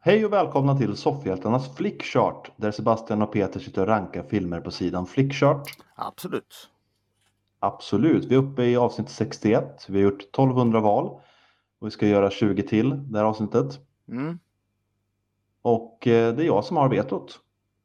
Hej och välkomna till Soffhjältarnas Flickchart där Sebastian och Peter sitter och rankar filmer på sidan Flickchart. Absolut. Absolut, vi är uppe i avsnitt 61. Vi har gjort 1200 val och vi ska göra 20 till det här avsnittet. Mm. Och det är jag som har vetot.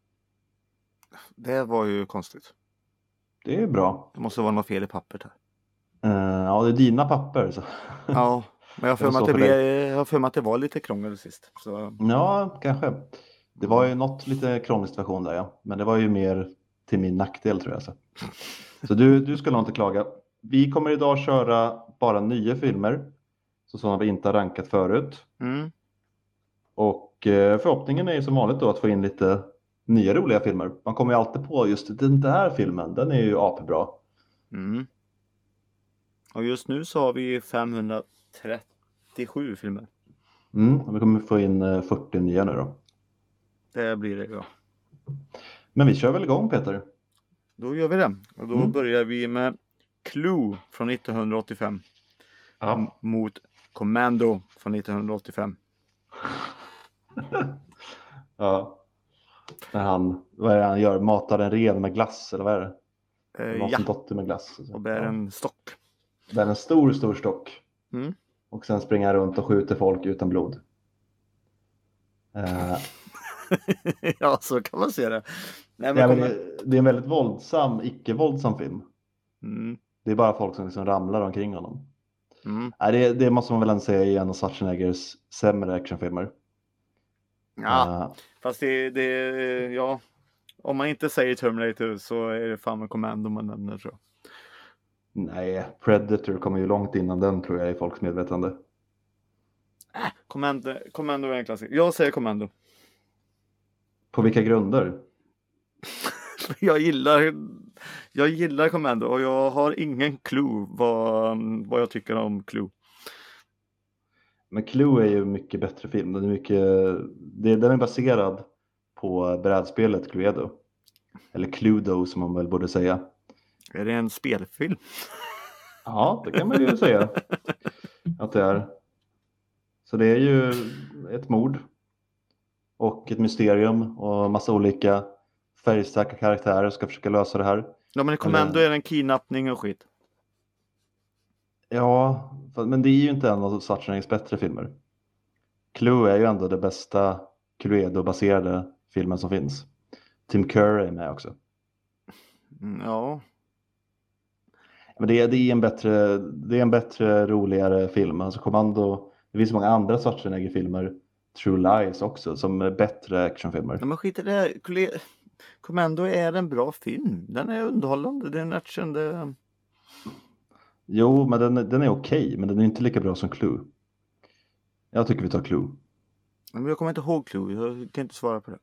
Det var ju konstigt. Det är bra. Det måste vara något fel i pappret här. Ja, det är dina papper. Så. Ja, men jag har Det var för mig så att det, för dig. jag har för mig att det var lite krångel sist. Så. Ja, kanske. Det var ju något lite krångligt version där, ja. Men det var ju mer till min nackdel tror jag. Så du ska nog inte klaga. Vi kommer idag köra bara 9 filmer. Så sådana vi inte har rankat förut. Mm. Och förhoppningen är ju som vanligt då att få in lite nya roliga filmer. Man kommer ju alltid på just den där filmen, den är ju apebra. Mm. Och just nu så har vi 537 filmer. Och vi kommer få in 40 nya nu då. Det blir det, ja. Men vi kör väl igång Peter? Då gör vi det. Och då börjar vi med Clue från 1985. Ja. Mot Commando från 1985. Ja. När vad är det han gör? Matar en ren med glass eller vad är det? Någon som dotter med glass. Och bär en stock. Bär en stor stock. Mm. Och sen springer han runt och skjuter folk utan blod. Ja, så kan man se det. Nej, Det är en väldigt våldsam, icke-våldsam film. Mm. Det är bara folk som liksom ramlar omkring honom. Mm. Nej, det måste man väl ändå säga är en av Schwarzeneggers sämre actionfilmer. Ja, fast ja, om man inte säger Terminator så är det fan med Commando man nämner, tror jag. Nej, Predator kommer ju långt innan den tror jag i folks medvetande. Commando är en klassiker. Jag säger Commando. På vilka grunder? Jag gillar Commando och jag har ingen clue vad jag tycker om Clue. Men Clue är ju mycket bättre film. Den är baserad på brädspelet Cluedo. Eller Cluedo som man väl borde säga. Är det en spelfilm? Ja, det kan man ju säga att det är. Så det är ju ett mord och ett mysterium och massa olika färgstarka karaktärer ska försöka lösa det här. Ja, men Commando är en kidnappning och skit. Ja, men det är ju inte en av Schwarzeneggers bättre filmer. Clue är ju ändå det bästa Cluedo-baserade filmen som finns. Tim Curry är med också. Ja. Men det är en bättre, roligare film. Alltså Commando, det finns många andra Schwarzenegger-filmer, True Lies också, som är bättre actionfilmer. Ja, men skit i det. Commando är en bra film. Den är underhållande. Det är en action. Jo, men den är okej, men den är inte lika bra som Clue. Jag tycker vi tar Clue. Men jag kommer inte ihåg Clue. Jag kan inte svara på det.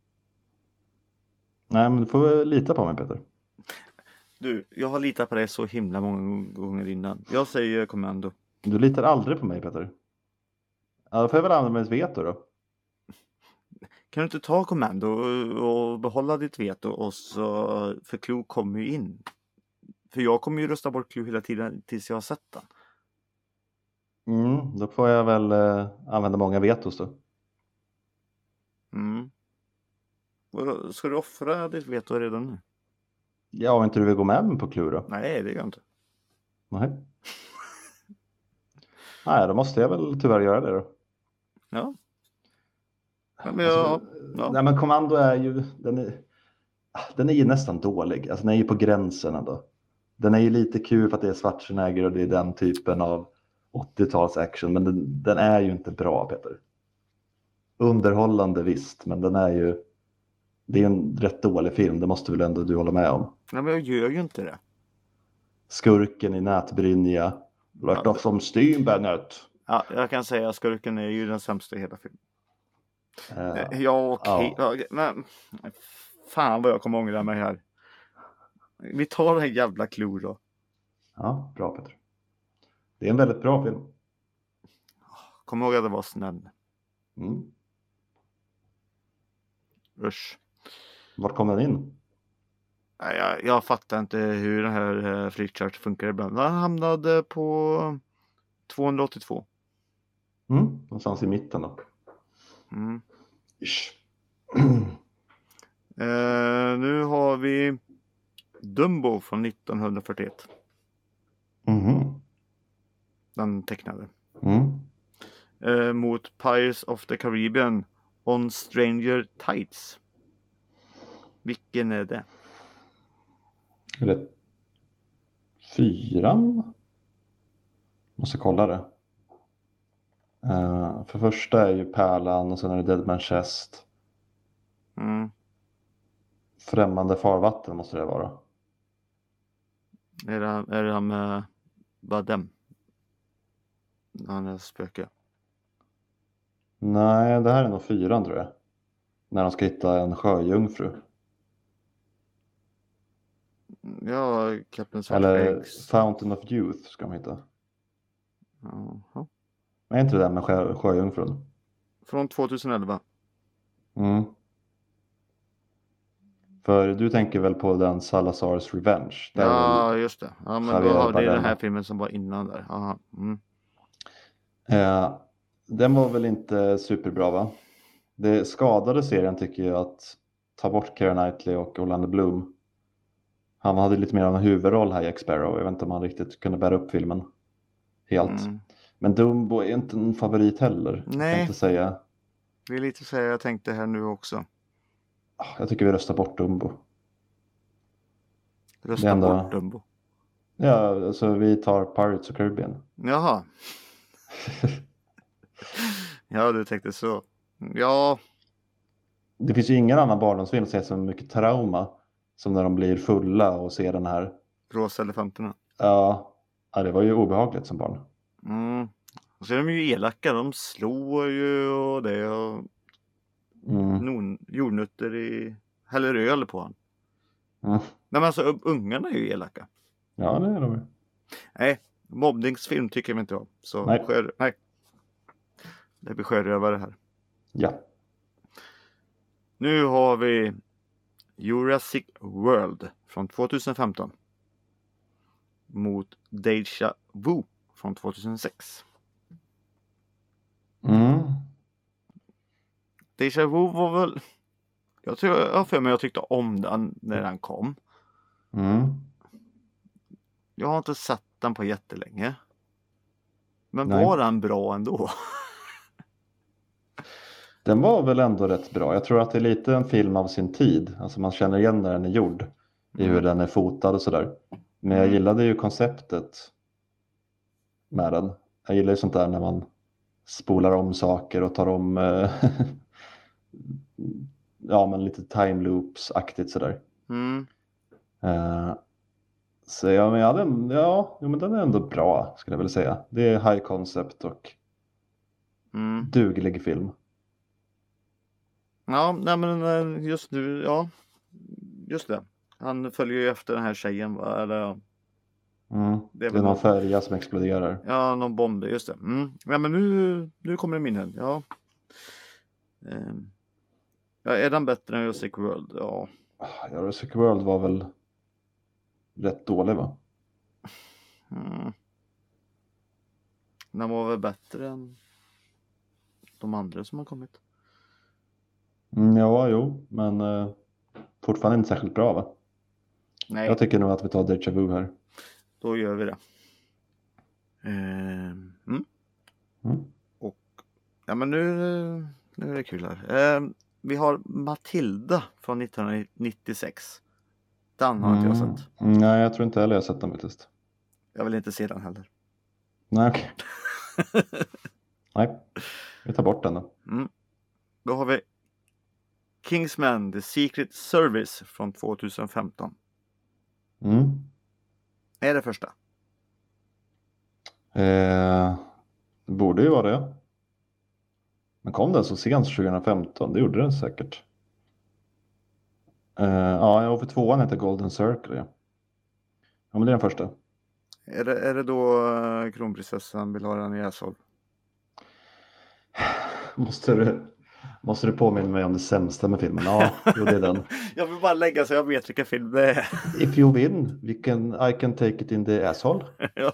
Nej, men du får lita på mig Peter. Du, jag har litat på dig så himla många gånger innan. Jag säger Commando. Du litar aldrig på mig Peter. Ja, då får jag väl använda mitt veto då. Kan du inte ta Commando och behålla ditt veto och så, för Clue kommer ju in. För jag kommer ju rösta bort Clue hela tiden tills jag har sett den. Då får jag väl använda många vetos då. Ska du offra ditt veto redan nu? Ja, om inte du vill gå med mig på Clue då? Nej, det gör jag inte. Nej. Nej, då måste jag väl tyvärr göra det då. Ja. Nej, men Commando är ju, den är ju nästan dålig. Alltså den är ju på gränsen ändå. Den är ju lite kul för att det är Schwarzenegger och det är den typen av 80-tals action. Men den är ju inte bra Peter. Underhållande visst, men det är en rätt dålig film. Det måste väl ändå du hålla med om. Nej, men jag gör ju inte det. Skurken i nätbrynja. Lört off som Stynbernet. Ja, jag kan säga att skurken är ju den sämsta i hela filmen. Ja, okej. Ja. Men fan vad jag kommer ångra mig här. Vi tar den här jävla Clue då. Ja, bra Peter. Det är en väldigt bra film. Kom ihåg att det var snäll. Usch. Vart kom den in? Jag fattar inte hur den här Flickchart funkar ibland. Den hamnade på 282. Någonstans i mitten då. Mm. Ish. Nu har vi Dumbo från 1941. Mhm. Den tecknade. Mm. Mot Pirates of the Caribbean on Stranger Tides. Vilken är det? Är det 4? Måste kolla det. För första är ju Pärlan och sen är det Dead Man's Chest. Mm. Främmande farvatten måste det vara. Är det han med Badem? Han är spöke. Nej, det här är nog 4 tror jag. När de ska hitta en sjöjungfru. Ja, Captain Eller Svartskeggs. Fountain of Youth ska de hitta. Jaha. Men är inte det där med sjöjungfrun? Från 2011. Mm. För du tänker väl på den Salazar's Revenge? Där är Ja, väl just det. Ja, men Javier då har det Bardem. den här filmen som var innan där. Aha. Mm. Den var väl inte superbra va? Det skadade serien tycker jag att ta bort Keira Knightley och Orlando Bloom. Han hade lite mer av en huvudroll här i Jack Sparrow. Jag vet inte om han riktigt kunde bära upp filmen helt. Mm. Men Dumbo är inte en favorit heller. Jag kan Nej. inte säga. Det är lite så jag tänkte här nu också. Jag tycker vi röstar bort Dumbo. Rösta Det enda- bort Dumbo. Ja, alltså vi tar Pirates of Caribbean. Jaha. Ja, du tänkte så. Ja, Det finns ju ingen annan barndomsfilm som är så mycket trauma som när de blir fulla och ser den här. Rosa elefanterna. Ja, det var ju obehagligt som barn. Mm. Och så är de ju elaka. De slår ju och det och jordnötter i häller öl på han. Mm. Nej, men alltså ungarna är ju elaka. Ja, det är de ju. Nej, mobbningsfilm tycker jag inte om. Så Nej. nej. Det blir sjörövare här. Ja. Nu har vi Jurassic World från 2015 mot Deja Vu från 2006. Mm. Deja Vu var väl... Jag har för mig jag tyckte om den när den kom. Mm. Jag har inte sett den på jättelänge. Men Nej. var den bra ändå? Den var väl ändå rätt bra. Jag tror att det är lite en film av sin tid. Alltså man känner igen när den är gjord. I hur den är fotad och sådär. Men jag gillade ju konceptet med den. Jag gillar ju sånt där när man spolar om saker och tar om ja men lite time loops-aktigt sådär. Mm. Så ja, men den är ändå bra skulle jag vilja säga. Det är high concept och duglig film. Ja, nej men just nu, ja. Just det. Han följer ju efter den här tjejen, va? Eller, Det är någon färja som exploderar. ja, någon bomb, just det. Ja, men nu kommer det minnen. Ja. Ja, är den bättre än Jurassic World? Ja. Jurassic World var väl rätt dålig va? Den var väl bättre än de andra som har kommit. Ja, jo, men fortfarande inte särskilt bra va? Nej. Jag tycker nog att vi tar Deja Vu här. Då gör vi det. Och ja, men nu är det kul här. Vi har Matilda från 1996. Den har inte jag sett. Nej, jag tror inte heller jag har sett den faktiskt. Jag vill inte se den heller. Nej, okej. Nej, vi tar bort den då. Då har vi Kingsman, The Secret Service från 2015. Är det första? Det borde ju vara det. Men kom den så sent 2015? Det gjorde den säkert. Ja, för tvåan heter Golden Circle. Ja, men det är den första. Är det då kronprinsessan vill ha den i Asshole? Måste du påminna mig om det sämsta med filmen? Ja, jo, det är den. Jag vill bara lägga så jag vet vilka film det är. If you win, I can take it in the asshole. Ja.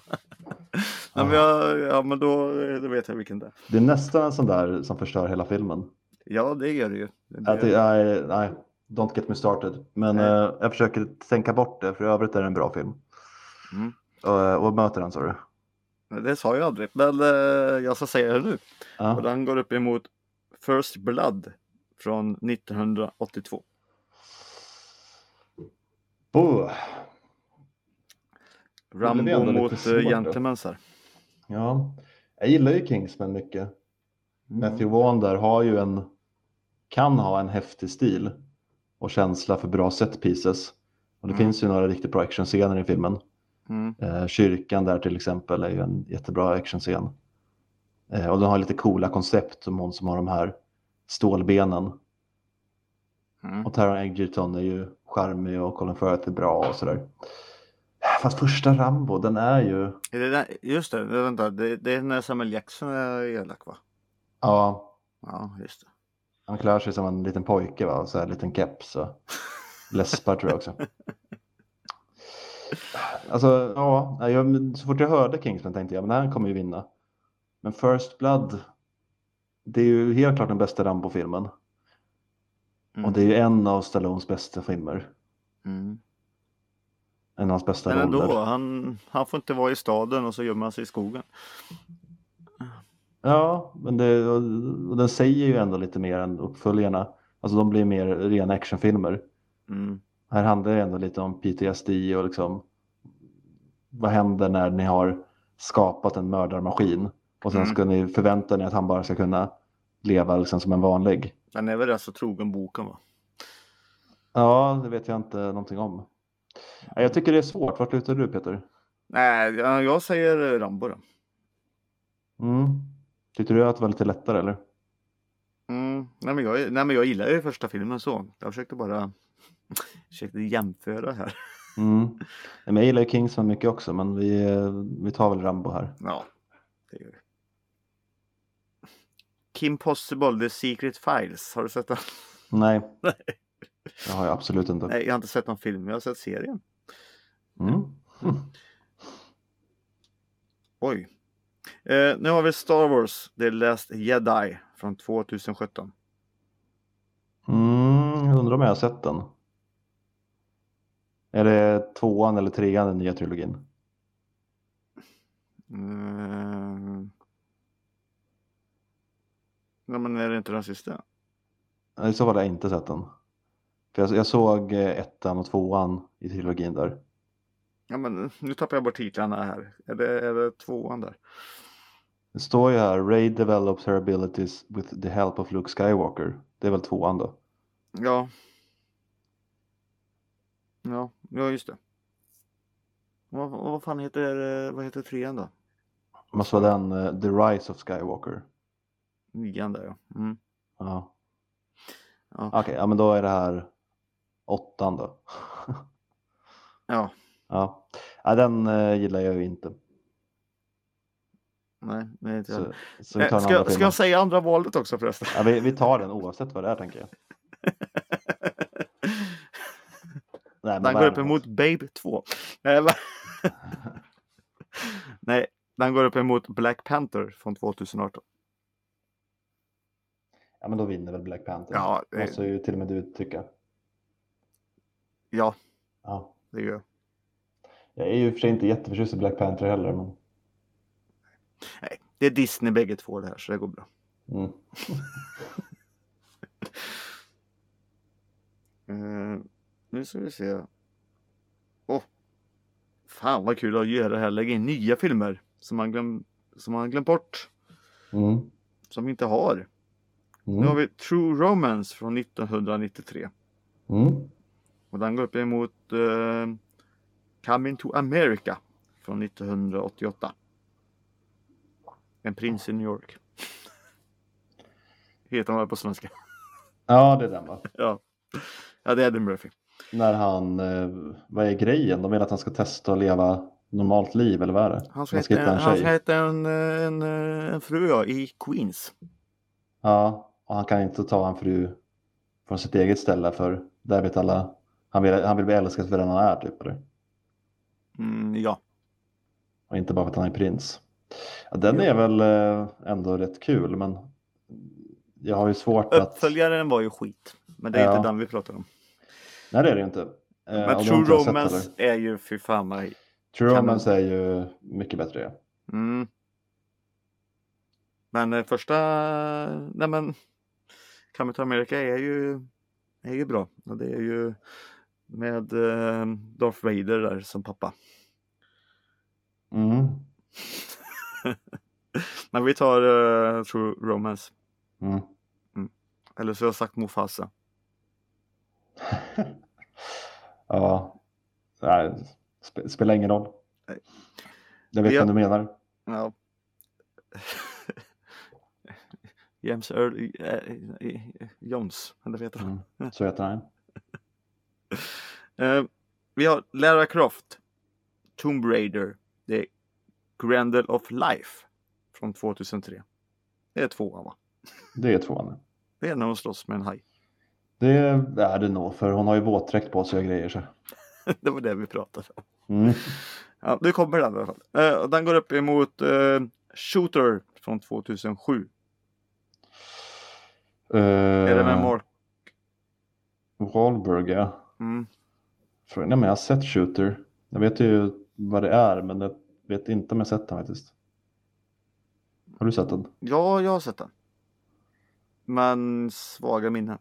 Nej, men men då vet jag vilken det är. Det är nästan en sån där som förstör hela filmen. Ja, det gör det ju. Nej, don't get me started. Men jag försöker tänka bort det, för i övrigt är det en bra film. Mm. Och möter den, sa du? Det sa jag aldrig, men jag ska säga det nu. Ja. Och den går upp emot First Blood från 1982. Rambo mot Gentlemans här. Ja, jag gillar ju Kingsman mycket. Matthew Vaughn där kan ha en häftig stil och känsla för bra set pieces. Och det finns ju några riktigt bra actionscener i filmen. Kyrkan där till exempel är ju en jättebra actionscen. Och den har lite coola koncept, som hon som har de här stålbenen. Och Taron Egerton är ju charmig och Colin Firth är bra och sådär. Fast första Rambo, den är ju... Just det, vänta, det är när Samuel Jackson är elak, va? Ja. Ja, just det. Han klär sig som en liten pojke, va? Så här en liten keps och läspar tror jag också. Alltså, ja, så fort jag hörde Kingsman tänkte jag, men den här kommer ju vinna. Men First Blood, det är ju helt klart den bästa Rambo-filmen. Och det är ju en av Stallones bästa filmer. En av hans bästa roller. Men ändå, han får inte vara i staden och så gömmer han sig i skogen. Ja, men och den säger ju ändå lite mer än uppföljarna. Alltså de blir mer rena actionfilmer. Här handlar det ändå lite om PTSD och liksom vad händer när ni har skapat en mördarmaskin och sen ska ni förvänta er att han bara ska kunna leva liksom som en vanlig. Han är väl rätt så trogen boken, va? Ja, det vet jag inte någonting om. Jag tycker det är svårt. Vart lutar du, Peter? Nej, jag säger Rambo då. Tyckte du att det var lite lättare, eller? Nej, men jag gillar ju första filmen så. Jag försökte jämföra här. Men jag gillar ju Kingsman mycket också, men vi tar väl Rambo här. Ja, det gör vi. Kim Possible, The Secret Files. Har du sett den? Nej. Det har jag absolut inte. Nej, jag har inte sett någon film. Jag har sett serien. Oj. Nu har vi Star Wars, The Last Jedi från 2017. Jag undrar om jag har sett den. Är det 2:an eller 3:an den nya trilogin? Nej, men är det inte den sista? I så fall har jag inte sett den. För jag såg 1:an och 2:an i trilogin där. Ja, men nu tappar jag bort titlarna här. Är det 2:an där? Det står ju här, Rey develops her abilities with the help of Luke Skywalker. Det är väl 2:an då? Ja. Ja, just det. Vad fan heter, vad heter 3:an då? Måste vara den, The Rise of Skywalker. 9:an där, ja. Ja. Ja. Okej, ja men då är det här 8:an då. Ja. Ja, den gillar jag ju inte. Nej, inte så vi tar den ska jag säga andra valet också förresten? Ja, vi tar den oavsett vad det är, tänker jag. Nej, den går upp emot Babe 2. Nej, den går upp emot Black Panther från 2018. Ja, men då vinner väl Black Panther. Ja, det måste ju till och med du tycka. Ja, det gör jag. Jag är ju för sig inte jätteförtjust i Black Panther heller. Men... Nej, det är Disney bägge två det här, så det går bra. Nu ska vi se. Fan vad kul att göra det här. Lägga in nya filmer som man glömt bort. Som vi inte har. Nu har vi True Romance från 1993. Och den går upp emot Coming to America från 1988. En prins i New York. Heter han på svenska. Ja, det är den, va? Ja, det är Eddie Murphy. När han, vad är grejen? De vill att han ska testa att leva normalt liv, eller vad är det? Han ska hitta en fru i Queens. Ja, och han kan inte ta en fru från sitt eget ställe, för där vet alla, han vill bli älskad för den han är, typ, eller? Ja. Och inte bara för att han är prins. Ja, den är väl ändå rätt kul, men jag har ju svårt att... Uppföljaren var ju skit. Men det är inte den vi pratar om. Nej, det är det inte. Men True Romance är ju för fan mig. True Romance är ju mycket bättre. Ja. Mm. Men första... Nej men... Coming to America är ju bra. Och det är ju med Darth Vader där som pappa. Mm. Men vi tar True Romance. Mm. Eller så har jag sagt Mufasa. Ja. Nej, spelar ingen roll. Nej. Jag vet vad du menar. Ja. James Earl Jones, eller vet du? Så heter han. Vi har Lara Croft, Tomb Raider, The Grendel of Life från 2003. Det är 2, va? Det är 2. Det är när hon slåss med en haj. Det är det nog, för hon har ju våtdräkt på sig och grejer. Så. Det var det vi pratade om. Ja, nu kommer den i alla fall. Den går upp emot Shooter från 2007. Är det med Mark Wahlberg, ja. Nej, men jag har sett Shooter. Jag vet ju vad det är, men jag vet inte om jag sett den faktiskt. Har du sett den? Ja, jag har sett den. Men svaga minnen.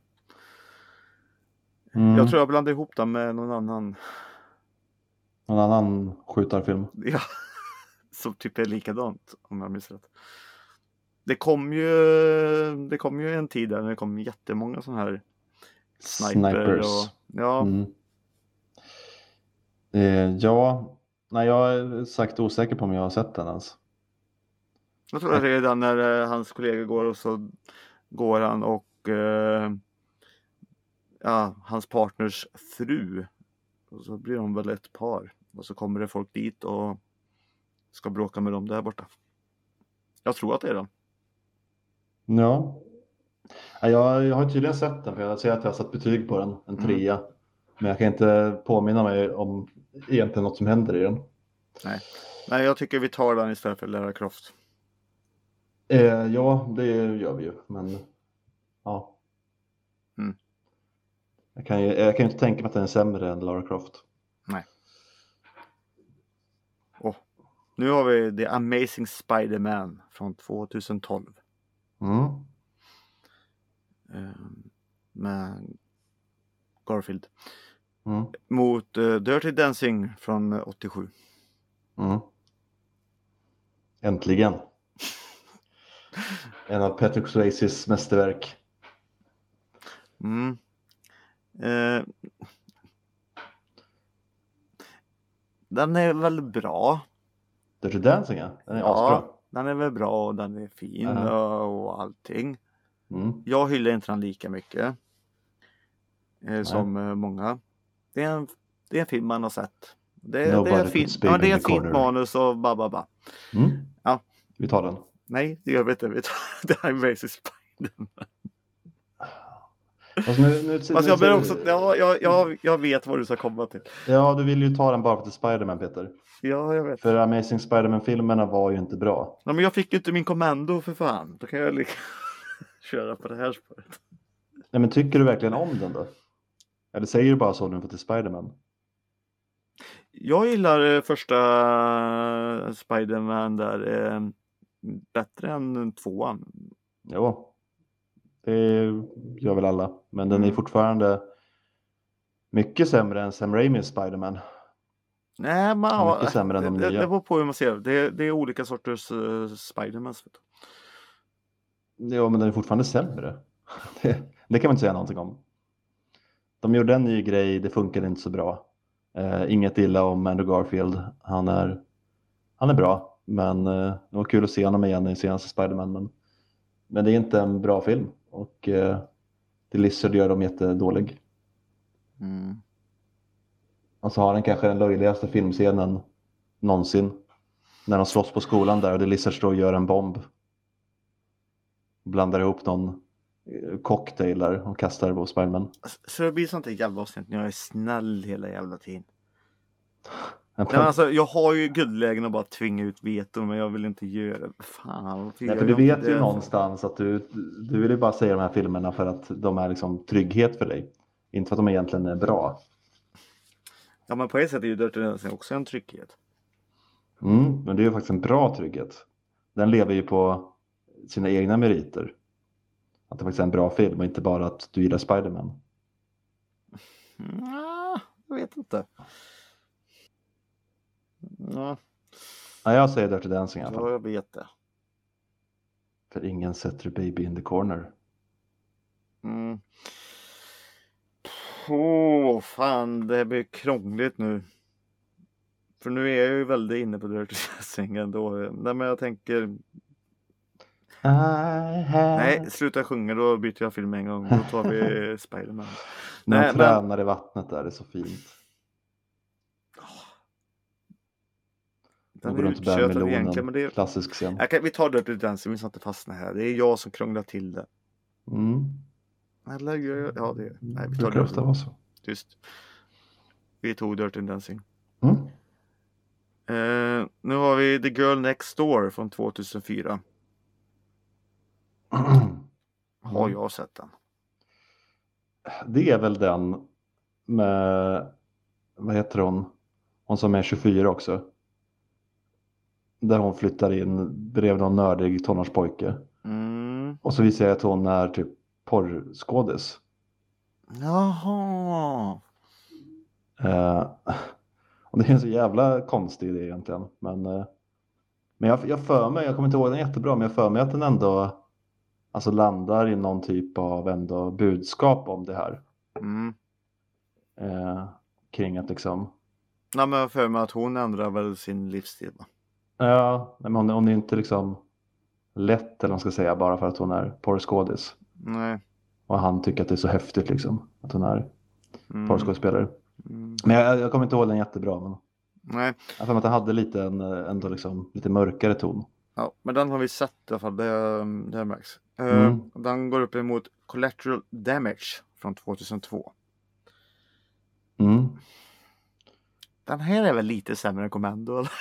Jag tror jag blandade ihop den med någon annan. Någon annan skjutarfilm? Ja, som typ är likadant om jag minns rätt. Det kom ju en tid där det kom jättemånga sådana här snipers. Och, ja. Ja, nej, jag är sagt osäker på om jag har sett den ens. Jag tror att det är den när hans kollega går och så går han och hans partners fru. Och så blir de väl ett par. Och så kommer det folk dit och ska bråka med dem där borta. Jag tror att det är den. Ja. Jag har tydligen sett den, för jag ser att jag har satt betyg på den, en 3. Men jag kan inte påminna mig om egentligen något som händer i den. Nej, jag tycker vi tar den istället för Lara Croft. Ja, det gör vi ju, men ja. Jag kan ju inte tänka mig att den är sämre än Lara Croft. Nej. Nu har vi The Amazing Spider-Man från 2012. Med Garfield. Mot Dirty Dancing från 87. Äntligen. En av Patrick Swayzes mästerverk. Den är väl bra. Dirty Dancing, ja. Den är asbra. Den är väl bra och den är fin och allting. Jag hyllar inte den lika mycket som många. Det är en film man har sett. Det är ett fint manus och bababa. Ja. Vi tar den. Nej, det gör vi inte. Vi tar The Amazing Spider-Man. Jag vet vad du ska komma till. Ja, du vill ju ta den bara för till Spider-Man, Peter. Ja, jag vet. För Amazing Spider-Man-filmerna var ju inte bra. Ja, men jag fick ju inte min kommando för fan. Då kan jag köra på det här spåret. Nej, men tycker du verkligen om den då? Eller säger du bara så nu för till Spider-Man? Jag gillar första Spider-Man där bättre än 2. Jo. Det gör väl alla. Men den är fortfarande mycket sämre än Sam Raimis Spider-Man. Nej, mycket sämre än de nya. Det beror på hur man ser det. är olika sorters Spider-Man. Ja, men den är fortfarande sämre. Det kan man inte säga någonting om. De gjorde en ny grej, det funkade inte så bra. Inget illa om Andrew Garfield. Han är bra. Men det var kul att se honom igen i senaste Spider-Man. Men det är inte en bra film. Och The Lizard gör dem jättedålig. Och så har den kanske den löjligaste filmscenen någonsin. När de slåss på skolan där och The Lizard står och gör en bomb. Blandar ihop någon cocktail där och kastar på Spider-Man. Så det blir sånt där jävla avsnitt när jag är snäll hela jävla tiden. Nej, men alltså, jag har ju guldlägen att bara tvinga ut veto, men jag vill inte göra det. Fan, Nej, för du vet ju någonstans att du vill ju bara säga de här filmerna för att de är liksom trygghet för dig. Inte för att de egentligen är bra. Ja, men på ett sätt är ju Dirty Dancing också en trygghet. Men det är ju faktiskt en bra trygghet. Den lever ju på sina egna meriter. Att det faktiskt är en bra film och inte bara att du gillar Spider-Man. Jag vet inte. Ja, Jag säger Dirty Dancing i alla fall. ja, jag vet det. För ingen sätter baby in the corner. Fan, det blir krångligt nu. För nu är jag ju väldigt inne på Dirty Dancing ändå. Nej, men jag tänker... Nej, sluta sjunga, då byter jag film en gång. Då tar vi Spider-Man. När han tränar i vattnet där, det är så fint. Den är utkörd egentligen, men det är... Klassisk scen. Vi tar Dirty Dancing, vi ska inte fastna här. Det är jag som krånglar till det. Eller ja, det är... Nej, vi tar det vara så. Tyst. Vi tog Dirty Dancing. Nu har vi The Girl Next Door från 2004. Har jag sett den? Det är väl den med, vad heter hon? Hon som är 24 också. Där hon flyttar in bredvid någon nördig tonårspojke. Och så visar jag att hon är typ porrskådis. Jaha. Och det är en så jävla konstig idé egentligen. Men jag för mig, jag kommer inte ihåg den jättebra, men jag för mig att den ändå alltså landar i någon typ av ändå budskap om det här. Kring att liksom... Nej, men jag för mig att hon ändrar väl sin livsstil, va? Ja, men hon är inte liksom lätt, eller vad man ska säga, bara för att hon är porrskådis. Nej. Och han tycker att det är så häftigt liksom, att hon är porrskådespelare. Men jag kommer inte ihåg den jättebra, men nej. Jag tror att den hade lite ändå liksom lite mörkare ton. Ja, men den har vi sett i alla fall, det märks. Den går upp emot Collateral Damage från 2002. Den här är väl lite sämre än Commando, eller?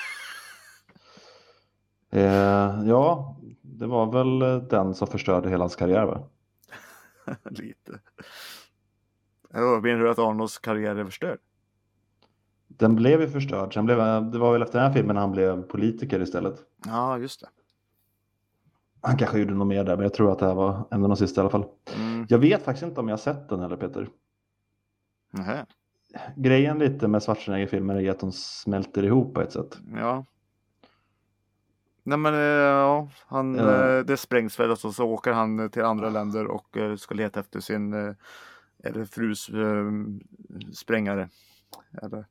Ja, det var väl den som förstörde hela hans karriär, va? Lite. Menar du att Arnolds karriär är förstörd? Den blev ju förstörd. Sen det var väl efter den här filmen han blev politiker istället. Ja, just det. Han kanske gjorde något mer där, men jag tror att det här var en av de sista i alla fall. Jag vet faktiskt inte om jag har sett den heller, Peter. Nähä. Grejen lite med Schwarzenegger-filmer är att de smälter ihop på ett sätt. Ja. Nej, men ja, det sprängs väl och så åker han till andra länder och ska leta efter sin frus sprängare. Eller?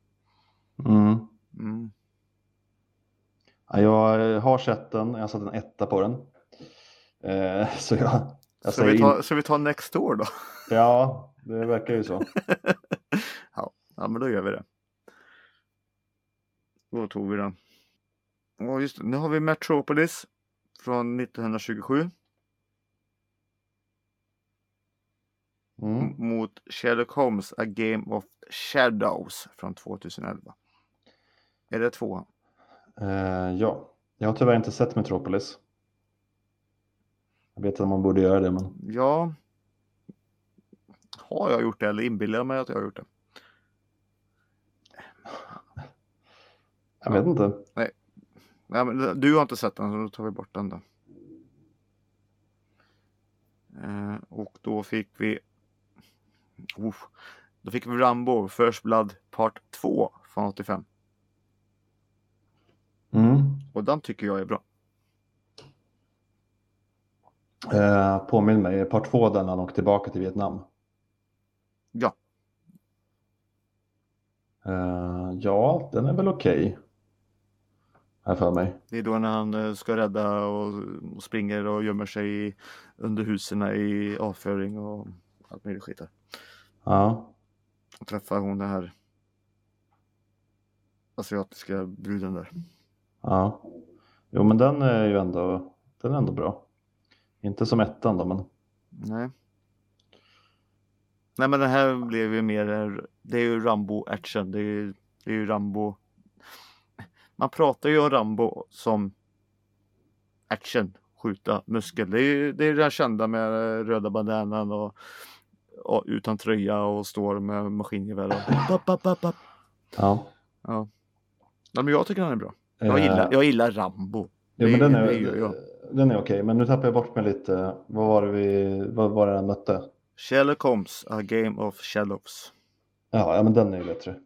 Ja, jag har sett den, jag har satt en 1 på den. Så vi tar Next Door då? Ja, det verkar ju så. Ja, men då gör vi det. Då tog vi den. Och just nu har vi Metropolis från 1927. Mot Sherlock Holmes, A Game of Shadows från 2011. Är det 2? Ja, jag har tyvärr inte sett Metropolis. Jag vet att man borde göra det, men... Ja. Har jag gjort det eller inbillar jag mig att jag har gjort det? Jag vet inte. Nej, men du har inte sett den, så då tar vi bort den då. Och då fick vi Rambo First Blood Part 2 från 85. Och den tycker jag är bra. Påminn mig, Part 2 den han åkte tillbaka till Vietnam. Ja. Ja, den är väl okej. Här för mig. Det är då när han ska rädda och springer och gömmer sig under husen i avföring och allt möjligt skit där. Ja. Och träffar hon den här asiatiska bruden där. Ja. Jo, men den är ju ändå bra. Inte som 1 då, men... Nej, men den här blev ju mer... Det är ju Rambo action. Det är ju Rambo man pratar ju om Rambo som action, skjuta, muskel. Det är det där kända med röda bandanan och utan tröja och står med maskingevär och Ja. Ja, men jag tycker han är bra. Jag gillar Rambo. Jo, men den är okej. Men nu tappar jag bort mig lite. Vad var det han mötte? Sherlock Holmes, A Game of Sherlocks. Ja, men den är ju bättre.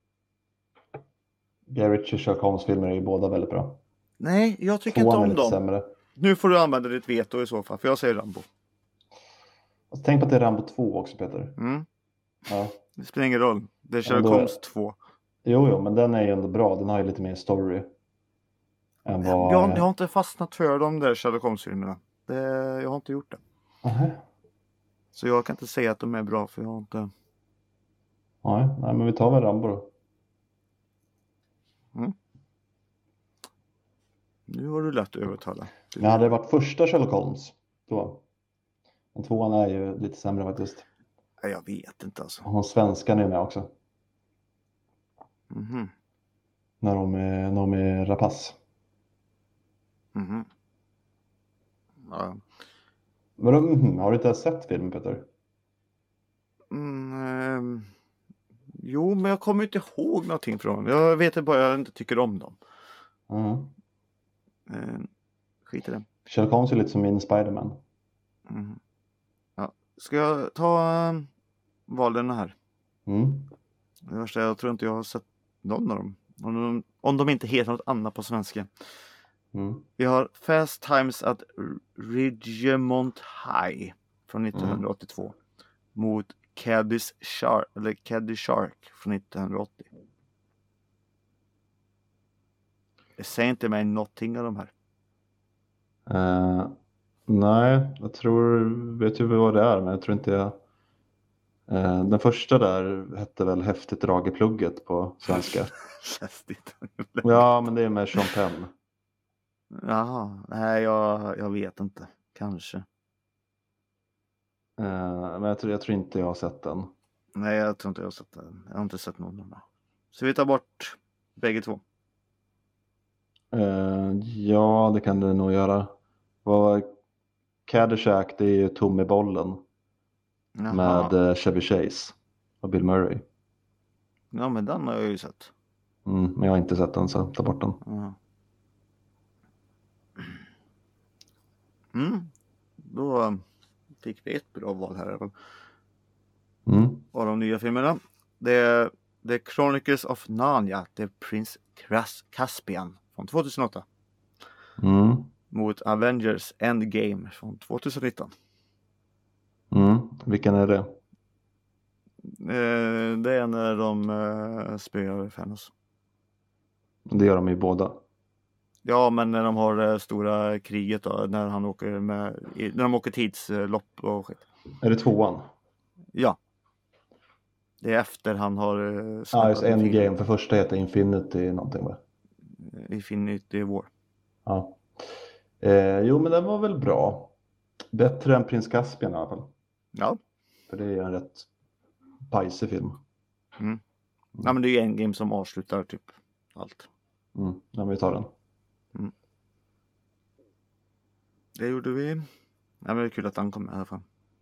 Guy Ritchie och Sherlock Holmes-filmer är ju båda väldigt bra. Nej, jag tycker Tvåan inte är om lite dem. sämre. Nu får du använda ditt veto i så fall, för jag säger Rambo. Alltså, tänk på att det är Rambo 2 också, Peter. Ja. Det spelar ingen roll. Det är Sherlock Holmes 2. Jo, men den är ju ändå bra. Den har ju lite mer story. Än vad... Jag har inte fastnat för de där Sherlock Holmes-filmerna. Jag har inte gjort det. Så jag kan inte säga att de är bra, för jag har inte... Nej, men vi tar väl Rambo då. Nu har du lätt övertala. Men hade det varit första Sherlock Holmes då? Men tvåan är ju lite sämre faktiskt. Jag vet inte alltså. Och svenskan är med också. När de är rapace. Ja. Har du inte sett filmen, Peter? Jo, men jag kommer inte ihåg någonting från dem. Jag vet bara att jag inte tycker om dem. Skit i det. Sherlock Holmes är lite som min Spider-Man. Ja. Ska jag ta valen här? Det värsta, jag tror inte jag har sett någon av dem. Om de inte heter något annat på svenska. Vi har Fast Times at Ridgemont High från 1982 mot Caddy Shark från 1980. Jag säger inte mig någonting av de här. Nej, vet ju vad det är, men jag tror inte jag... Den första där hette väl Häftigt drag i plugget på svenska. Ja, men det är med Sean Penn. Jaha, nej jag vet inte. Kanske. Men jag tror inte jag har sett den. Nej, jag tror inte jag har sett den. Jag har inte sett någon av dem. Så vi tar bort bägge två. Ja, det kan du nog göra. Caddyshack, det är ju Tom i bollen. Jaha. Med Chevy Chase och Bill Murray. Ja, men den har jag ju sett. Men jag har inte sett den, så ta bort den. Då fick vi ett bra val här. Och de nya filmerna. Det är The Chronicles of Narnia, The Prince Caspian från 2008. Mot Avengers Endgame från 2019. Vilken är det? Det är när de spöar Thanos. Det gör de ju båda. Ja, men när de har det stora kriget då, när han åker när de åker tidslopp och skit. Är det tvåan? Ja. Det är efter han har just Endgame, för första heter Infinity någonting, va? Infinity War. Ja. Jo, men den var väl bra. Bättre än Prins Caspian i alla fall. Ja. För det är en rätt pajsig film. Ja, men det är ju Endgame som avslutar typ allt. Ja, men vi tar den. Det gjorde vi. Ja, men det är kul att han kom med i alla fall.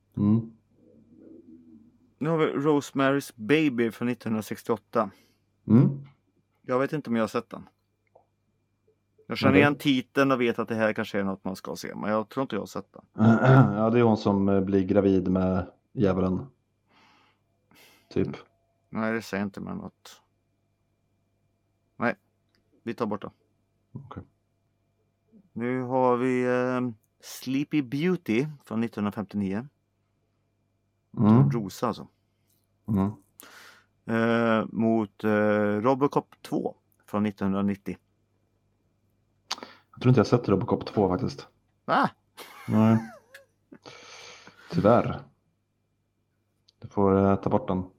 Nu har vi Rosemary's Baby från 1968. Jag vet inte om jag har sett den. Jag känner igen titeln och vet att det här kanske är något man ska se. Men jag tror inte jag har sett den. Ja, det är hon som blir gravid med djävulen. Typ. Nej, det säger inte mig något. Nej, vi tar bort det. Okay. Nu har vi Sleepy Beauty från 1959. Rosa alltså. Mot Robocop 2 från 1990. Jag tror inte jag sett Robocop 2 faktiskt. Va? Nej. Tyvärr. Du får ta bort den.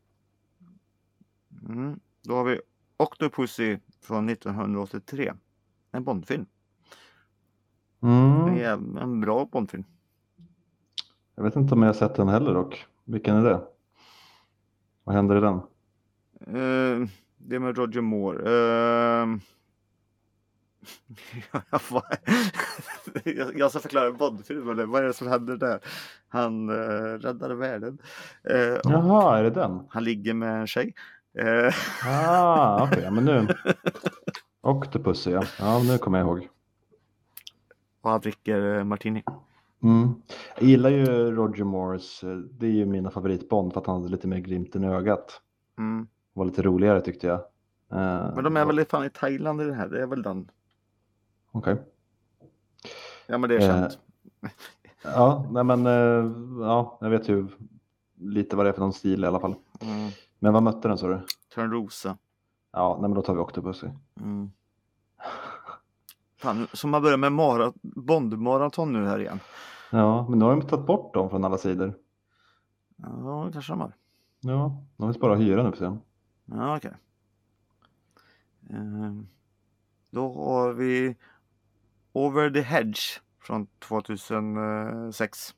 Då har vi Octopussy från 1983. En Bondfilm. En bra Bondfilm. Jag vet inte om jag har sett den heller dock. Vilken är det? Vad händer i den? Det är med Roger Moore. Jag ska förklara Bond-filmen. Vad är det som händer där? Han räddade världen. Jaha, är det den? Han ligger med en tjej. Okej, men nu. Octopus, ja. Ja, nu kommer jag ihåg. Och han dricker martini. Jag gillar ju Roger Moores. Det är ju mina favoritbond för att han hade lite mer glimten i ögat. Var lite roligare tyckte jag. Men de är väl fan i Thailand i det här. Det är väl den. Okej. Ja, men det är känt. Ja, nej men ja, jag vet ju lite vad det är för någon stil i alla fall. Men vad mötte den, sa du? Törnrosa. Ja, nej men då tar vi Octopus. Fan, så man börjar med Bond-maraton nu här igen. Ja, men nu har de tagit bort dem från alla sidor. Ja, kanske de har. Ja, de vill bara hyra nu för sen. Ja, okej. Då har vi Over the Hedge från 2006.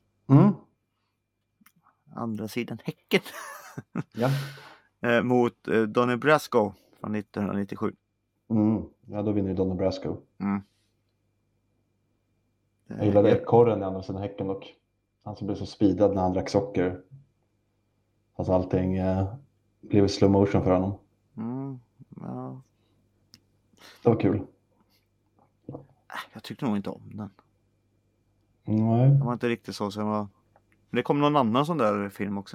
Andra sidan häcken. Ja. Mot Donnie Brasco från 1997. Ja, då vinner ju Donnie Brasco. Jag Jag gillade ekorren i andra sidan häcken dock. Han som blev så speedad när han drack socker. Alltså allting blev i slow motion för honom. Ja. Det var kul. Jag tyckte nog inte om den. Nej. Det var inte riktigt så som var. Det kom någon annan sån där film också.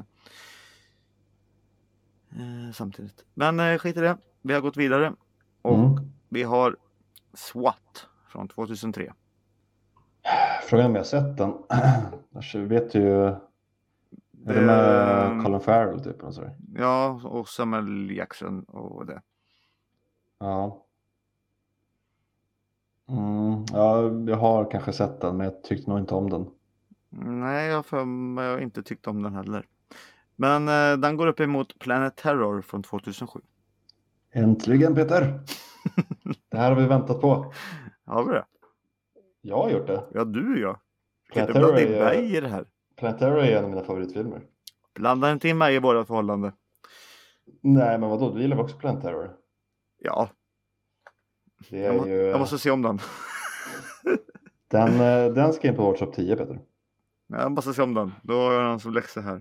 Samtidigt. Men skit i det. Vi har gått vidare. Och vi har SWAT från 2003. Frågan om jag har sett den. Jag vet ju. Är det med Colin Farrell typ? Alltså? Ja, och Samuel Jackson och det. Ja. Ja, jag har kanske sett den, men jag tyckte nog inte om den. Nej, jag har inte tyckt om den heller. Men den går upp emot Planet Terror från 2007. Äntligen, Peter! Det här har vi väntat på. Har vi det? Jag har gjort det. Ja, du ja. Planet Inte blanda in mig i det här. Planet Terror är en av mina favoritfilmer. Blanda inte in mig i våra förhållanden. Nej, men vadå? Du gillar också Planet Terror? Ja. Det är jag måste se om den. Den ska in på vår topp 10, Peter. Jag måste se om den. Då har jag den som läxa här.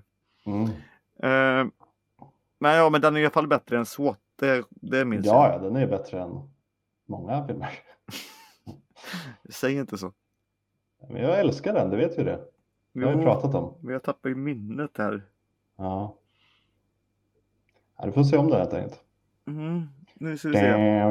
Men den är i alla fall bättre än SWAT. Det minns jag. Ja, den är bättre än många filmer. Säg inte så. Men jag älskar den, det vet vi det. Det har vi pratat om. Vi har tappat minnet här. Ja. Du får se om det helt enkelt. Nu ska vi se.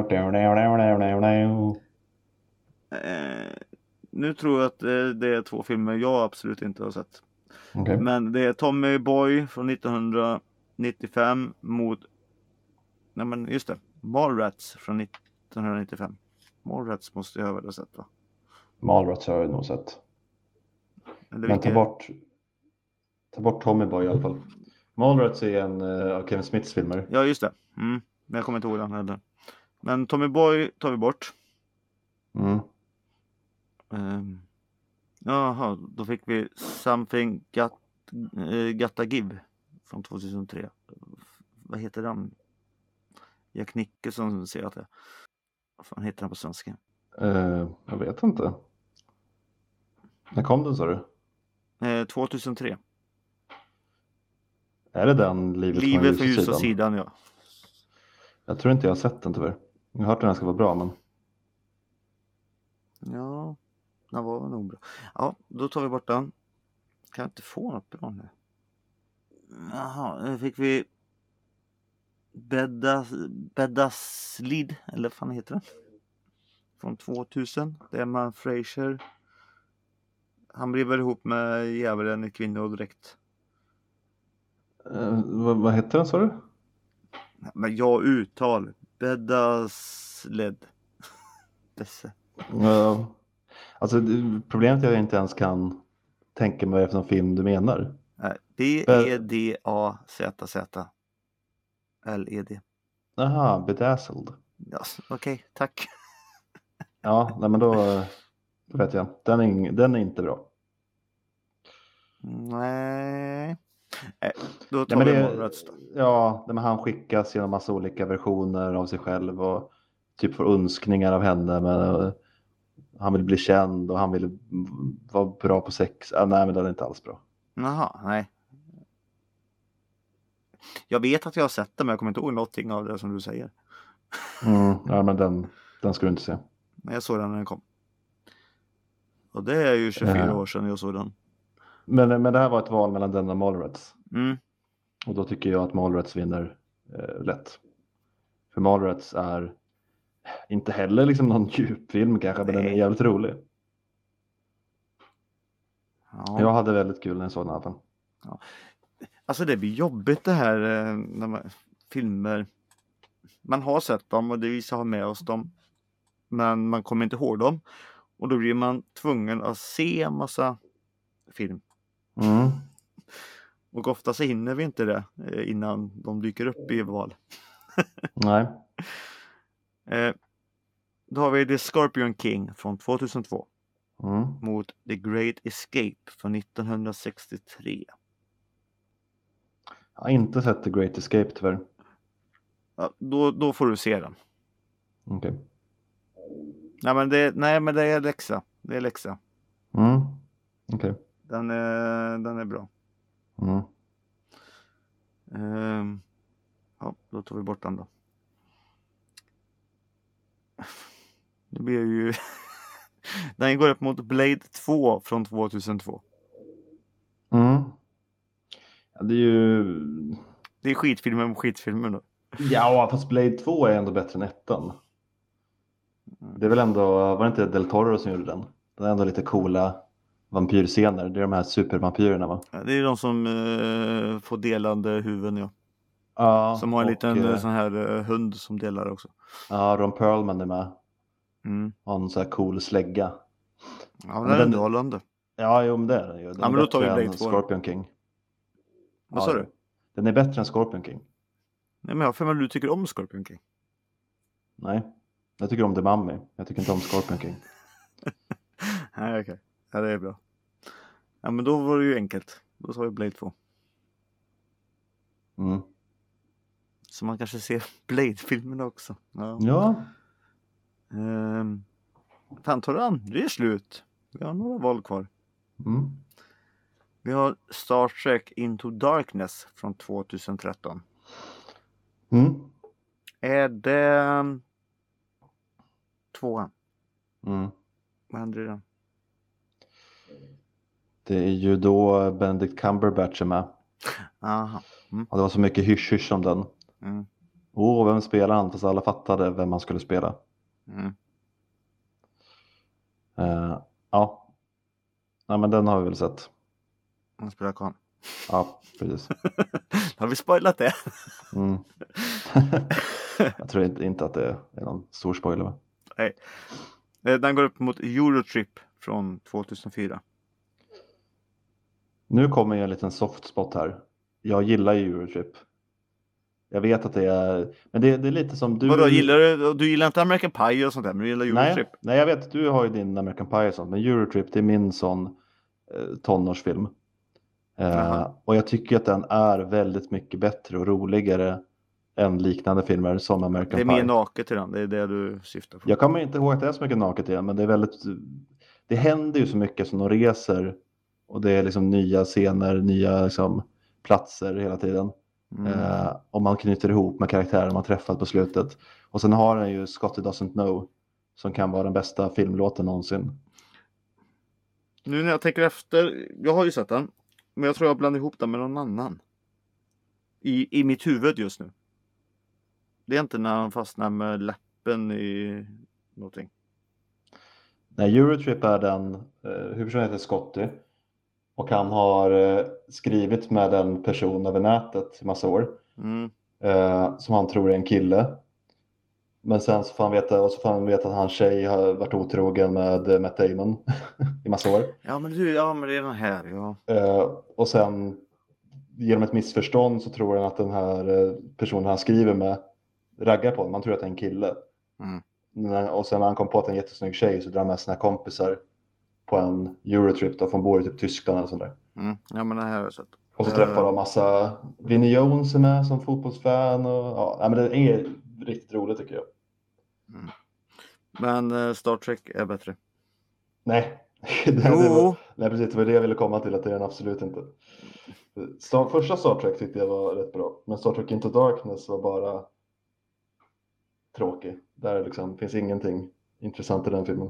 Nu tror jag att det är 2 filmer jag absolut inte har sett. Okay. Men det är Tommy Boy från 1995 mot Mallrats från 1995. Mallrats måste jag väl ha sett, va? Mallrats har jag nog sett. Men ta bort Tommy Boy i alla fall. Mallrats är en av Kevin Smiths filmer. Ja, just det. Men jag kommer inte ihåg den heller. Men Tommy Boy tar vi bort. Jaha, då fick vi Something Gotta Give från 2003. Vad heter den? Jack Nicholson säger att det. Vad fan heter den på svenska? Jag vet inte. När kom den, sa du? 2003. Är det den Livet från ljusa sidan? Ja. Jag tror inte jag har sett den tyvärr. Jag har hört att den ska vara bra, men... Ja, den var nog bra. Ja, då tar vi bort den. Kan jag inte få något bra nu? Jaha, nu fick vi Beddaslid, eller vad fan heter den? Från 2000. Det är man Fraser. Han blev väl ihop med djävulen i kvinnodräkt. Vad heter den, sa du? Men jag uttal. Beddasled. Desse. Alltså problemet är att jag inte ens kan tänka mig efter någon film du menar. Nej, B-E-D-A-Z-Z-L-E-D. Aha, Bedazzled. Ja, okej, tack. Ja, nej, men då vet jag. Den är inte bra. Nej. Då tar vi Mallrats då. Ja, men han skickas genom massa olika versioner av sig själv och typ får önskningar av henne. Men han vill bli känd och han vill vara bra på sex. Nej, men den är inte alls bra. Jaha, nej. Jag vet att jag har sett det, men jag kommer inte ihåg någonting av det som du säger. Ja, men den ska du inte se. Men jag såg den när den kom. Och det är ju 24 år sedan jag såg den. Men det här var ett val mellan den och Mallrats. Mm. Och då tycker jag att Mallrats vinner lätt. För Mallrats är inte heller liksom någon djupfilm kanske, men den är jävligt rolig. Ja. Jag hade väldigt kul när jag såg den här. Ja. Alltså det blir jobbigt det här när man filmer. Man har sett dem och det visar har med oss dem. Men man kommer inte ihåg dem. Och då blir man tvungen att se en massa film. Mm. Och ofta så hinner vi inte det innan de dyker upp i val. Nej. Då har vi The Scorpion King från 2002. Mm. Mot The Great Escape från 1963. Jag har inte sett The Great Escape tyvärr. Ja, då får du se den. Okej. Okay. Nej men det är läxa. Det är läxa. Mm. Okej. Okay. Den är bra. Mm. Ja, då tar vi bort den då. Det blir ju den går upp mot Blade 2 från 2002. Mm. Ja, det är skitfilmer med skitfilmer då. Ja, fast Blade 2 är ändå bättre än ettan. Det är väl ändå, var det inte Del Toro som gjorde den? Det är ändå lite coola vampyrscener. Det är de här supervampyrerna, va? Ja, det är de som får delande huvuden, ja. Ja, som har en liten sån här hund som delar också. Ja, Ron Perlman är med. Mm. Och en sån här cool slägga. Ja, den är underhållande. Ja, jo, men det är den ju. Den ja, men då tar vi Blade 2. Scorpion King. Vad sa du? Den är bättre än Scorpion King. Nej, men jag för mig du tycker om Scorpion King. Nej, jag tycker om The Mummy. Jag tycker inte om Scorpion King. Nej, okej. Ja, det är bra. Ja, men då var det ju enkelt. Då tar vi Blade 2. Mm. Så man kanske ser Blade-filmerna också. Ja. Fan, tar det aldrig slut? Vi har några val kvar. Mm. Vi har Star Trek Into Darkness från 2013. Mm. Är det 2? Mm. Vad händer i den? Det är ju då Benedict Cumberbatch är med. Aha. Mm. Och det var så mycket hysch om den. Mm. Vem spelar han? Fast alla fattade vem man skulle spela. Mm. Ja. Ja, men den har vi väl sett. Han spelar Khan. Ja, precis. Har vi spoilat det? Mm. Jag tror inte att det är någon stor spoiler, va? Nej. Den går upp mot Eurotrip från 2004. Nu kommer en liten soft spot här. Jag gillar Eurotrip. Jag vet att det är... Men det är lite som du... Vadå, du gillar inte American Pie och sånt där, men du gillar Eurotrip? Nej, jag vet att du har ju din American Pie och sånt. Men Eurotrip, det är min sån tonårsfilm. Och jag tycker att den är väldigt mycket bättre och roligare än liknande filmer som American Pie. Det är mer naket i den, det är det du syftar på. Jag kommer inte ihåg att det är så mycket naket i den, men det är väldigt... Det händer ju så mycket som de reser. Och det är liksom nya scener, nya liksom, platser hela tiden. Och man knyter ihop med karaktärer man träffat på slutet. Och sen har den ju Scotty Doesn't Know, som kan vara den bästa filmlåten någonsin. Nu när jag tänker efter, jag har ju sett den, men jag tror jag blandar ihop den med någon annan. I mitt huvud just nu. Det är inte när han fastnar med läppen i någonting. Nej, Eurotrip är den, huvudpersonen heter Scotty. Och han har skrivit med en person över nätet i massa år. Som han tror är en kille. Men sen så får han veta att hans tjej har varit otrogen med Matt Damon i massa år. Ja, men det är den här, ja. Och sen genom ett missförstånd så tror han att den här personen han skriver med raggar på honom. Man tror att det är en kille. Och sen när han kom på att det är en jättesnygg tjej så drar han med sina kompisar på en Eurotrip då, från både typ Tyskland och sånt där. Ja, men det här har jag sett. Och så träffar de massa Vinnie Jones är med som fotbollsfan och ja, men det är riktigt roligt tycker jag. Mm. Men Star Trek är bättre. Nej. Nej, precis. Det var det jag ville komma till, att det är den absolut inte. Första Star Trek tyckte jag var rätt bra. Men Star Trek Into Darkness var bara tråkig. Där liksom finns ingenting intressant i den filmen.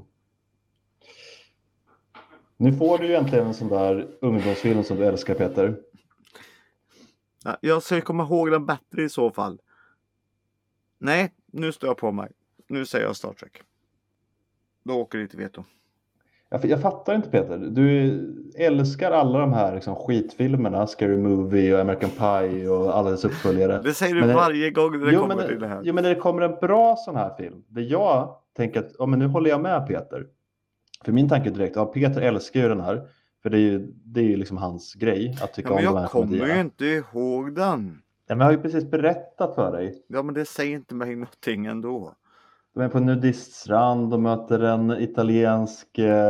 Nu får du ju egentligen en sån där ungdomsfilm som du älskar, Peter. Ja, jag ska komma ihåg den bättre i så fall. Nej, nu står jag på mig. Nu säger jag Star Trek. Då åker det till veto. Jag fattar inte, Peter. Du älskar alla de här liksom, skitfilmerna. Scary Movie och American Pie och alla dess uppföljare. Det säger du varje gång när det kommer till det här. Jo, men när det kommer en bra sån här film. Där jag tänker att men nu håller jag med Peter. För min tanke direkt, Peter älskar ju den här. För det är ju liksom hans grej att tycka om de här. Jag kommer ju inte ihåg den. Ja, men jag har ju precis berättat för dig. Ja, men det säger inte mig någonting ändå. De är på en nudiststrand och möter en italiensk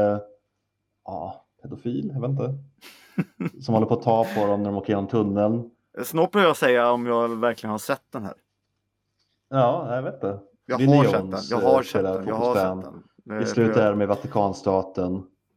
pedofil, jag vet inte. Som håller på att ta på dem när de åker genom tunneln. Snart börjar jag säga om jag verkligen har sett den här. Ja, jag vet inte. Jag har sett den. I slutet är de i Vatikanstaten.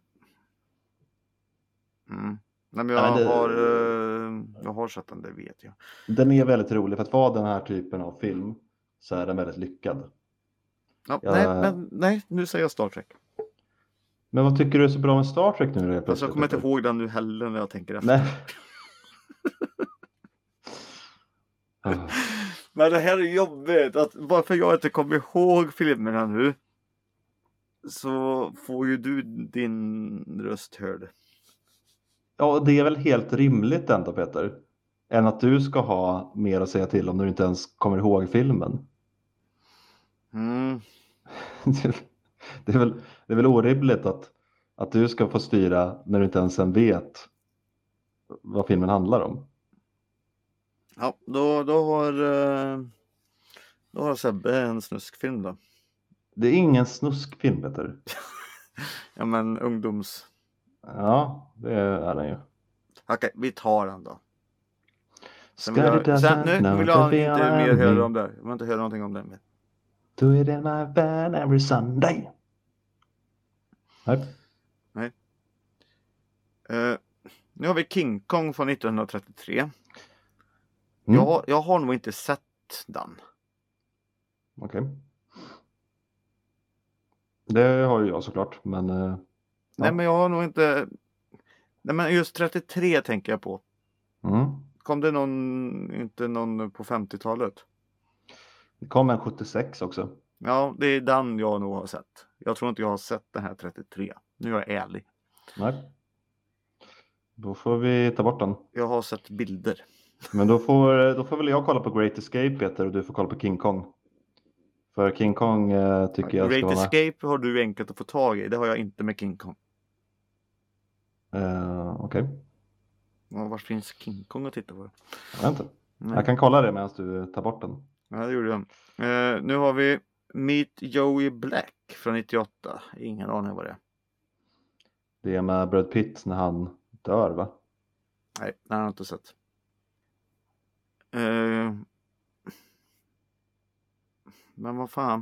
Nej, men jag har sett den, det vet jag. Den är väldigt rolig, för att vara den här typen av film så är den väldigt lyckad. Ja, nej, nu säger jag Star Trek. Men vad tycker du är så bra med Star Trek nu? Alltså, jag kommer inte ihåg den nu heller när jag tänker efter. Nej. Men det här är jobbigt. Att varför jag inte kommer ihåg filmerna nu, så får ju du din röst hörd. Ja, det är väl helt rimligt ändå, Peter. Än att du ska ha mer att säga till om när du inte ens kommer ihåg filmen. Det är väl orimligt att du ska få styra när du inte ens vet vad filmen handlar om. Ja, då har Sebbe en snuskfilm då. Det är ingen snuskfilm, Peter. Ja, men ungdoms... Ja, det är den ju. Okej, vi tar den då. Sen nu vill jag inte mer höra om det. Jag vill inte höra någonting om det. Do it in my van every Sunday. Nej. Nu har vi King Kong från 1933. Jag har nog inte sett den. Okej. Det har ju jag såklart, men... Nej, men jag har nog inte... Nej, men just 33 tänker jag på. Kom det inte någon på 50-talet? Det kom en 76 också. Ja, det är den jag nog har sett. Jag tror inte jag har sett den här 33. Nu är jag ärlig. Nej. Då får vi ta bort den. Jag har sett bilder. Men då får väl jag kolla på Great Escape, Peter, och du får kolla på King Kong. För King Kong tycker jag ska Great Escape har du enkelt att få tag i. Det har jag inte med King Kong. Okej. Var finns King Kong att titta på? Jag vet inte. Jag kan kolla det medan du tar bort den. Ja, det gjorde jag. Nu har vi Meet Joey Black från 98. Ingen aning vad det är. Det är med Brad Pitt när han dör, va? Nej, det har jag inte sett. Men vad fan.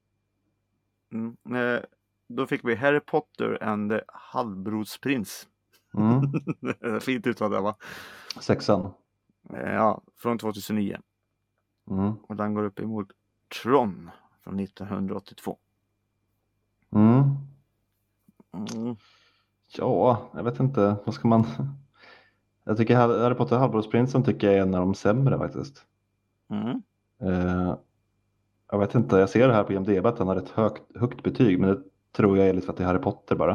Då fick vi Harry Potter and the Halvblodsprins. Fint uttal där, va? 6:an. Ja, från 2009. Och den går upp emot Tron från 1982. Ja, jag vet inte. Vad ska man... Jag tycker Harry Potter och Halvblodsprinsen tycker jag är en av de sämre faktiskt. Jag vet inte, jag ser det här på IMDb att han har ett högt betyg, men det tror jag är lite för att det är Harry Potter bara.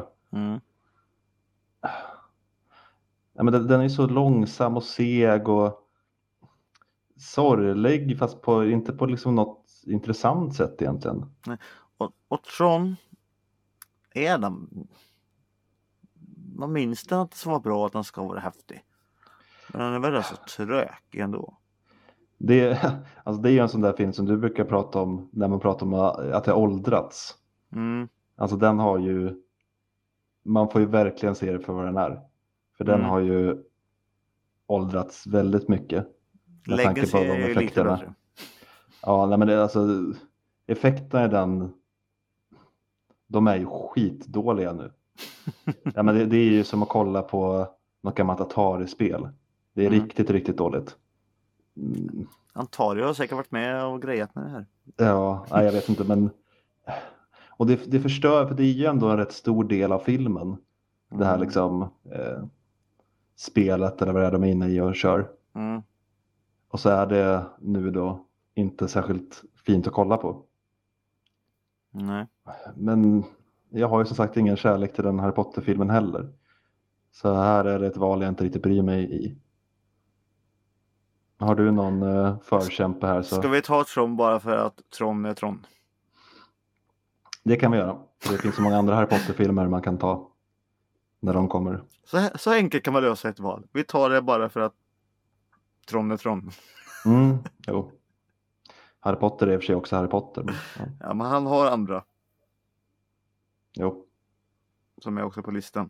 Ja, men den är så långsam och seg och sorglig, fast inte på liksom något intressant sätt egentligen. Nej. Och Tron är den... Man minns den inte så bra att den ska vara häftig. Men den är väl så trög ändå. Det är ju en sån där film som du brukar prata om när man pratar om att det har åldrats. Alltså den har ju... Man får ju verkligen se det för vad den är. För den har ju åldrats väldigt mycket. Med tanke på de effekterna. Ja, nej, men det, alltså, effekterna i den, de är ju skitdåliga nu. Ja, men det är ju som att kolla på något gammalt Atari-spel. Det är riktigt, riktigt dåligt. Atari har säkert varit med och grejat med det här. Ja, jag vet inte, men och det förstör, för det är ju ändå en rätt stor del av filmen. Det här liksom spelet eller vad det är de är inne i och kör. Och så är det nu då inte särskilt fint att kolla på. Nej. Men jag har ju som sagt ingen kärlek till den Harry Potter-filmen heller. Så här är det ett val jag inte riktigt bryr mig i. Har du någon förkämpe här? Så... Ska vi ta Tron bara för att Tron är Tron? Det kan vi göra. Det finns så många andra Harry Potter-filmer man kan ta när de kommer. Så enkelt kan man lösa ett val. Vi tar det bara för att Tron är Tron. Jo. Harry Potter är i och för sig också Harry Potter. Men, ja, men han har andra. Jo. Som är också på listan.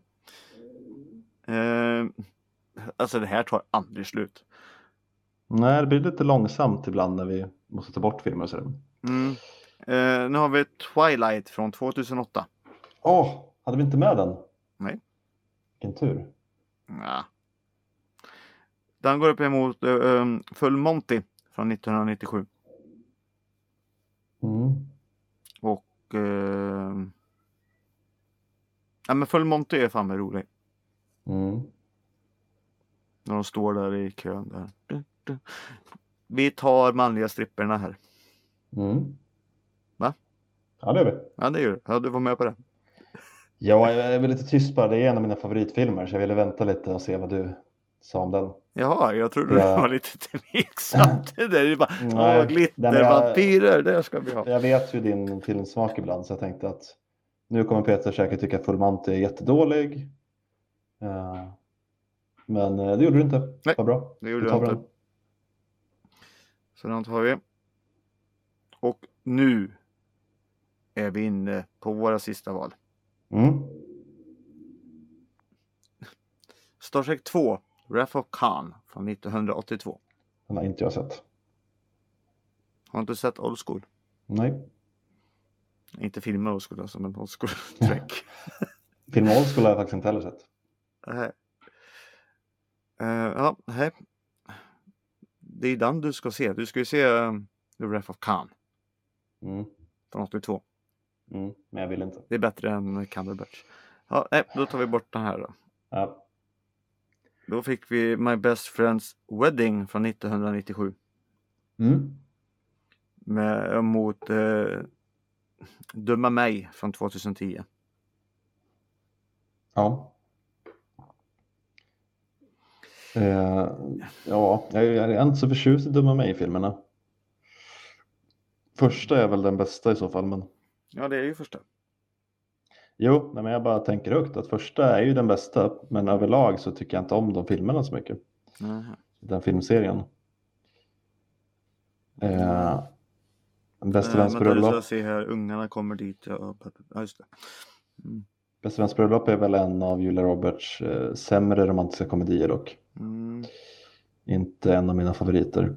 Alltså det här tar aldrig slut. Nej, det blir lite långsamt ibland när vi måste ta bort filmer och sådär. Nu har vi Twilight från 2008. Hade vi inte med den? Nej. Vilken tur. Ja. Den går upp emot Full Monty från 1997. Och ja, men Full Monty är fan med rolig. När de står där i kön där. Vi tar manliga stripperna här. Va? Ja, det gör vi. Ja, det gör du. Ja, du var med på det. Ja, jag är lite tyst bara. Det är en av mina favoritfilmer, så jag ville vänta lite och se vad du sa om den. Jaha, jag trodde det var lite tveksamt. Det är bara, glittervampyrer, det ska vi ha. Jag vet ju din filmsmak ibland, så jag tänkte att nu kommer Peter säkert tycka att Full Monty är jättedålig. Men det gjorde du inte. Nej, vad bra. Det gjorde jag inte. Den. Så den tar vi. Och nu är vi inne på våra sista val. Star Trek 2, Wrath of Khan från 1982. Den har inte jag sett. Har inte sett Old School? Nej. Inte filmer Old School, alltså, men Old School Trek. Film Old School har jag faktiskt inte heller sett. Ja, nej. Det är den du ska se. Du ska ju se The Wrath of Khan. Från 82. Men jag vill inte. Det är bättre än Cumberbatch. Ja, nej, då tar vi bort den här då. Ja. Då fick vi My Best Friend's Wedding från 1997. Mot Döma mig från 2010. Ja. Ja, jag är inte så förtjust i Döma mig-filmerna. Första är väl den bästa i så fall, men... Ja, det är ju första. Jo, men jag bara tänker högt att första är ju den bästa, men överlag så tycker jag inte om de filmerna så mycket. Den filmserien. Bästa väns bröllop. Jag ser här, ungarna kommer dit. Ja, just det. Bästa väns bröllop är väl en av Julia Roberts sämre romantiska komedier dock. Inte en av mina favoriter.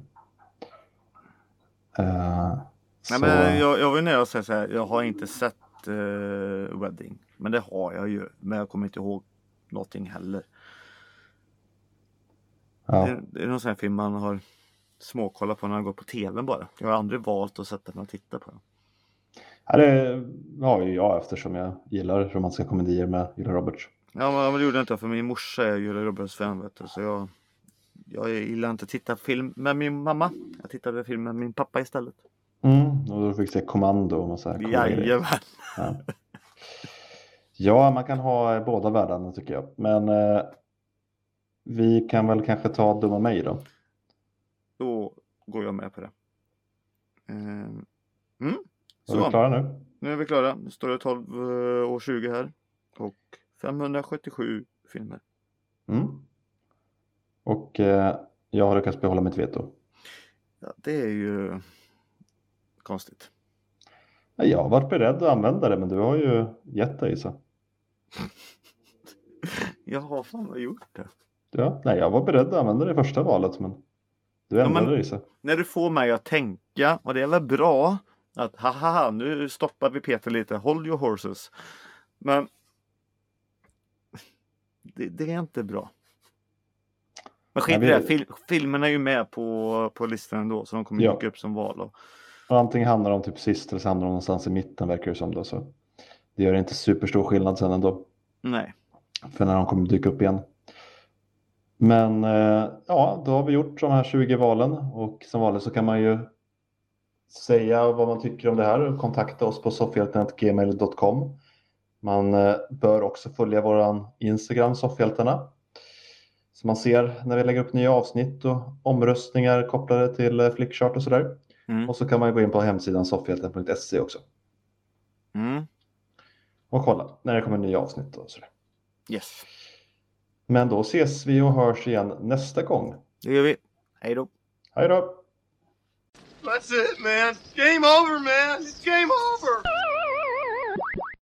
Nej, men jag vill nära säga så här, jag har inte sett Wedding, men det har jag ju, men jag kommer inte ihåg någonting heller. Ja. Det är någon sån här film man har småkollat på när han går på tvn bara. Jag har aldrig valt att sätta mig och titta på den. Ja, det har ju jag eftersom jag gillar romantiska komedier med Julia Roberts. Ja, men det gjorde jag inte, för min morsa är Julia Roberts fan, vet du, så jag gillar inte att titta film med min mamma. Jag tittade film med min pappa istället. Och då fick se Kommando och massa här. Jajamän. Ja, man kan ha båda världarna tycker jag. Men vi kan väl kanske ta Döma mig då. Då går jag med på det. Så. Är vi klara nu? Nu är vi klara. Nu står det 12:20 här. Och 577 filmer. Och jag har lyckats behålla mitt veto. Ja, det är ju konstigt. Jag har varit beredd att använda det, men du har ju gett dig så. Jag har fan gjort det. Ja, nej, jag var beredd att använda det i första valet, men du ändrade dig så. När du får mig att tänka, och det är väl bra Att haha, nu stoppar vi Peter lite. Hold your horses. Men det är inte bra. Men skit i det. Filmerna är ju med på listan ändå. Så de kommer dyka upp som val. Och antingen hamnar de typ sist eller så hamnar de någonstans i mitten verkar det som då. Så det gör inte superstor skillnad sen ändå. Nej. För när de kommer dyka upp igen. Men ja, då har vi gjort de här 20 valen. Och som vanligt så kan man ju säga vad man tycker om det här och kontakta oss på soffhjälten@gmail.com. Man bör också följa våran Instagram Soffhjältarna. Så man ser när vi lägger upp nya avsnitt och omröstningar kopplade till Flickchart och sådär. Och så kan man gå in på hemsidan soffhjälten.se också. Och kolla när det kommer nya avsnitt och sådär. Yes. Men då ses vi och hörs igen nästa gång. Det gör vi. Hej då. Hej då. That's it, man. Game over, man. It's game over.